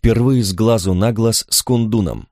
впервые с глазу на глаз с Кундуном.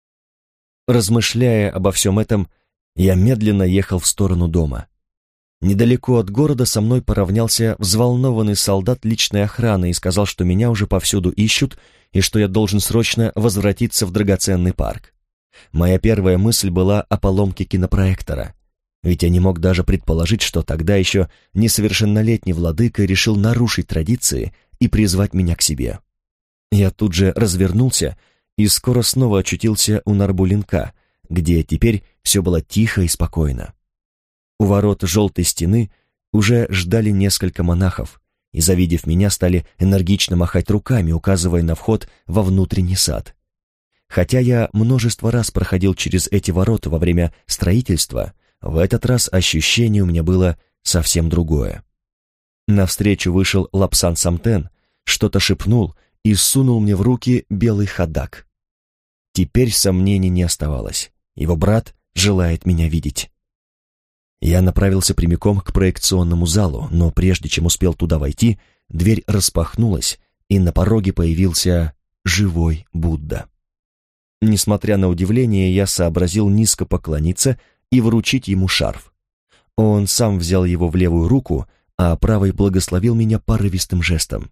Размышляя обо всем этом, я медленно ехал в сторону дома. Недалеко от города со мной поравнялся взволнованный солдат личной охраны и сказал, что меня уже повсюду ищут и что я должен срочно возвратиться в драгоценный парк. Моя первая мысль была о поломке кинопроектора, ведь я не мог даже предположить, что тогда еще несовершеннолетний владыка решил нарушить традиции и призвать меня к себе. Я тут же развернулся и скоро снова очутился у Нарбулинка, где теперь все было тихо и спокойно. У ворот желтой стены уже ждали несколько монахов, и, завидев меня, стали энергично махать руками, указывая на вход во внутренний сад. Хотя я множество раз проходил через эти ворота во время строительства, в этот раз ощущение у меня было совсем другое. Навстречу вышел Лапсан Самтен, что-то шепнул и сунул мне в руки белый ходак. Теперь сомнений не оставалось. Его брат желает меня видеть. Я направился прямиком к проекционному залу, но прежде чем успел туда войти, дверь распахнулась, и на пороге появился живой Будда. Несмотря на удивление, я сообразил низко поклониться и вручить ему шарф. Он сам взял его в левую руку, а правой благословил меня порывистым жестом.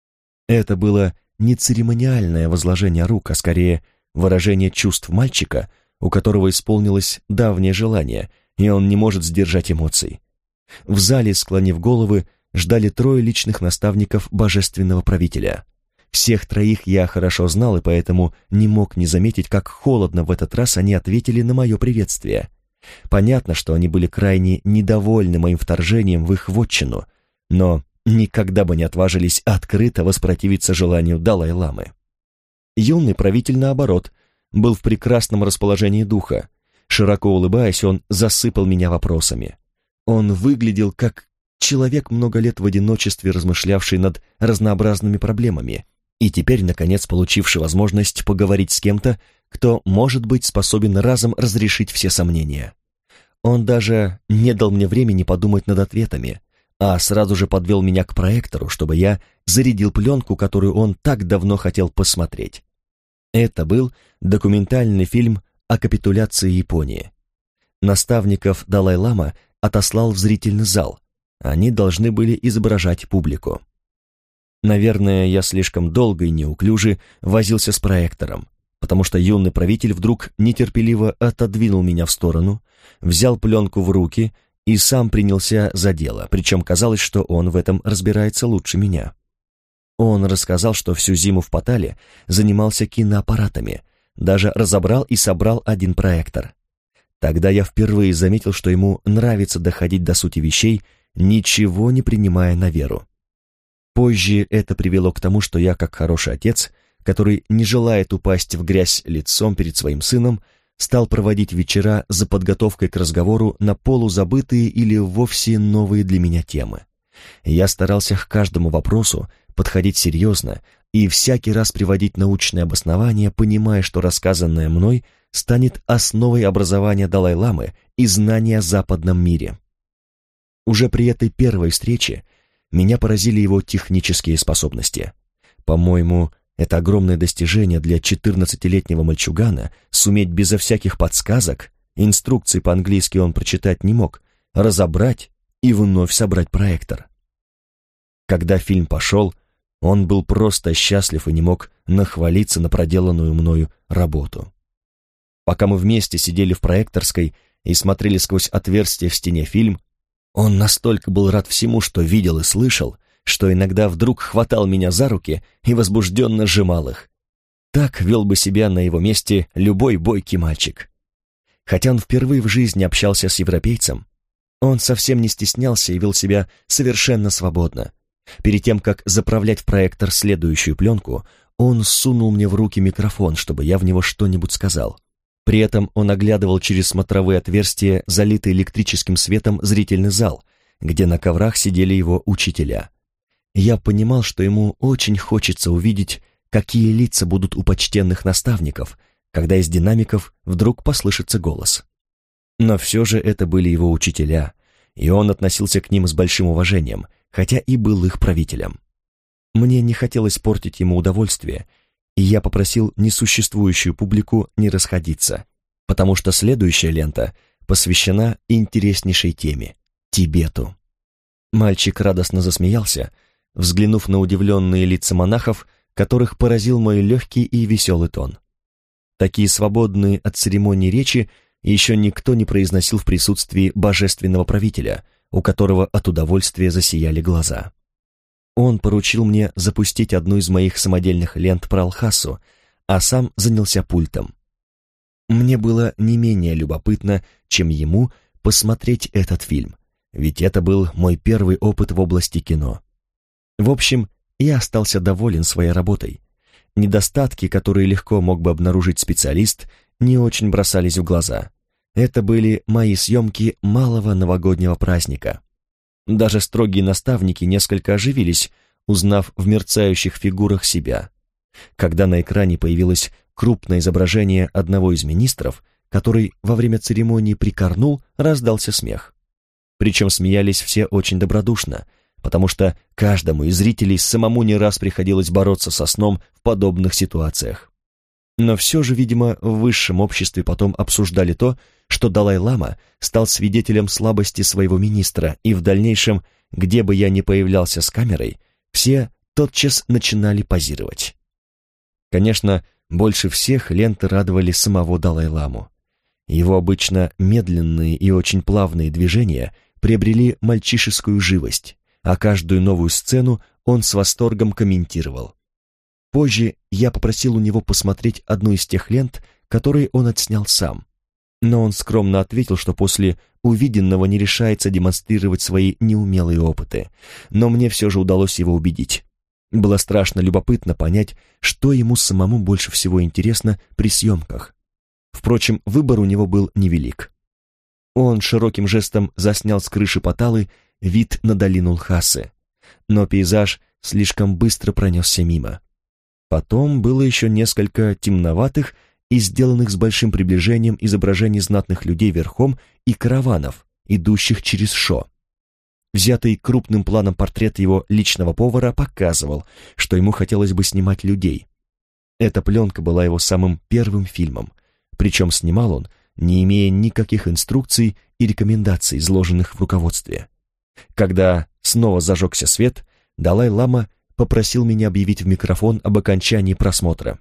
Это было не церемониальное возложение рук, а скорее выражение чувств мальчика, у которого исполнилось давнее желание, и он не может сдержать эмоций. В зале, склонив головы, ждали 3 личных наставников божественного правителя. Всех 3 я хорошо знал, и поэтому не мог не заметить, как холодно в этот раз они ответили на мое приветствие. Понятно, что они были крайне недовольны моим вторжением в их вотчину, но никогда бы не отважились открыто воспротивиться желанию Далай-ламы. Юный правитель, наоборот, был в прекрасном расположении духа. Широко улыбаясь, он засыпал меня вопросами. Он выглядел как человек, много лет в одиночестве размышлявший над разнообразными проблемами, и теперь, наконец, получивший возможность поговорить с кем-то, кто, может быть, способен разом разрешить все сомнения. Он даже не дал мне времени подумать над ответами, а сразу же подвел меня к проектору, чтобы я зарядил пленку, которую он так давно хотел посмотреть. Это был документальный фильм о капитуляции Японии. Наставников Далай-лама отослал в зрительный зал. Они должны были изображать публику. Наверное, я слишком долго и неуклюже возился с проектором, потому что юный правитель вдруг нетерпеливо отодвинул меня в сторону, взял пленку в руки и сам принялся за дело, причем казалось, что он в этом разбирается лучше меня. Он рассказал, что всю зиму в Паттале занимался киноаппаратами, даже разобрал и собрал один проектор. Тогда я впервые заметил, что ему нравится доходить до сути вещей, ничего не принимая на веру. Позже это привело к тому, что я, как хороший отец, который не желает упасть в грязь лицом перед своим сыном, стал проводить вечера за подготовкой к разговору на полузабытые или вовсе новые для меня темы. Я старался к каждому вопросу подходить серьезно и всякий раз приводить научные обоснования, понимая, что рассказанное мной станет основой образования Далай-ламы и знания о западном мире. Уже при этой первой встрече меня поразили его технические способности. По-моему, это огромное достижение для 14-летнего мальчугана суметь безо всяких подсказок, инструкций по-английски он прочитать не мог, разобрать и вновь собрать проектор. Когда фильм пошел, он был просто счастлив и не мог нахвалиться на проделанную мною работу. Пока мы вместе сидели в проекторской и смотрели сквозь отверстие в стене фильм, он настолько был рад всему, что видел и слышал, что иногда вдруг хватал меня за руки и возбужденно сжимал их. Так вел бы себя на его месте любой бойкий мальчик. Хотя он впервые в жизни общался с европейцем, он совсем не стеснялся и вел себя совершенно свободно. Перед тем, как заправлять в проектор следующую пленку, он сунул мне в руки микрофон, чтобы я в него что-нибудь сказал. При этом он оглядывал через смотровые отверстия, залитый электрическим светом, зрительный зал, где на коврах сидели его учителя. Я понимал, что ему очень хочется увидеть, какие лица будут у почтенных наставников, когда из динамиков вдруг послышится голос. Но все же это были его учителя, и он относился к ним с большим уважением, хотя и был их правителем. Мне не хотелось портить ему удовольствие, и я попросил несуществующую публику не расходиться, потому что следующая лента посвящена интереснейшей теме — Тибету. Мальчик радостно засмеялся, взглянув на удивленные лица монахов, которых поразил мой легкий и веселый тон. Такие свободные от церемоний речи еще никто не произносил в присутствии божественного правителя, у которого от удовольствия засияли глаза. Он поручил мне запустить одну из моих самодельных лент про Лхасу, а сам занялся пультом. Мне было не менее любопытно, чем ему, посмотреть этот фильм, ведь это был мой первый опыт в области кино. В общем, я остался доволен своей работой. Недостатки, которые легко мог бы обнаружить специалист, не очень бросались в глаза. Это были мои съемки малого новогоднего праздника. Даже строгие наставники несколько оживились, узнав в мерцающих фигурах себя. Когда на экране появилось крупное изображение одного из министров, который во время церемонии прикорнул, раздался смех. Причем смеялись все очень добродушно, потому что каждому из зрителей самому не раз приходилось бороться со сном в подобных ситуациях. Но все же, видимо, в высшем обществе потом обсуждали то, что Далай-лама стал свидетелем слабости своего министра, и в дальнейшем, где бы я ни появлялся с камерой, все тотчас начинали позировать. Конечно, больше всех ленты радовали самого Далай-ламу. Его обычно медленные и очень плавные движения приобрели мальчишескую живость, а каждую новую сцену он с восторгом комментировал. Позже я попросил у него посмотреть одну из тех лент, которые он отснял сам, но он скромно ответил, что после увиденного не решается демонстрировать свои неумелые опыты, но мне все же удалось его убедить. Было страшно любопытно понять, что ему самому больше всего интересно при съемках. Впрочем, выбор у него был невелик. Он широким жестом заснял с крыши Паталы вид на долину Лхасы, но пейзаж слишком быстро пронесся мимо. Потом было еще несколько темноватых и сделанных с большим приближением изображений знатных людей верхом и караванов, идущих через Шо. Взятый крупным планом портрет его личного повара показывал, что ему хотелось бы снимать людей. Эта пленка была его самым первым фильмом, причем снимал он, не имея никаких инструкций и рекомендаций, изложенных в руководстве. Когда снова зажегся свет, Далай-лама попросил меня объявить в микрофон об окончании просмотра.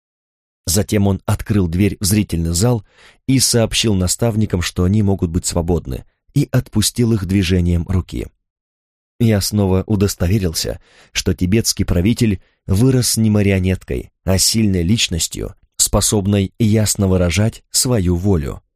Затем он открыл дверь в зрительный зал и сообщил наставникам, что они могут быть свободны, и отпустил их движением руки. Я снова удостоверился, что тибетский правитель вырос не марионеткой, а сильной личностью, способной ясно выражать свою волю.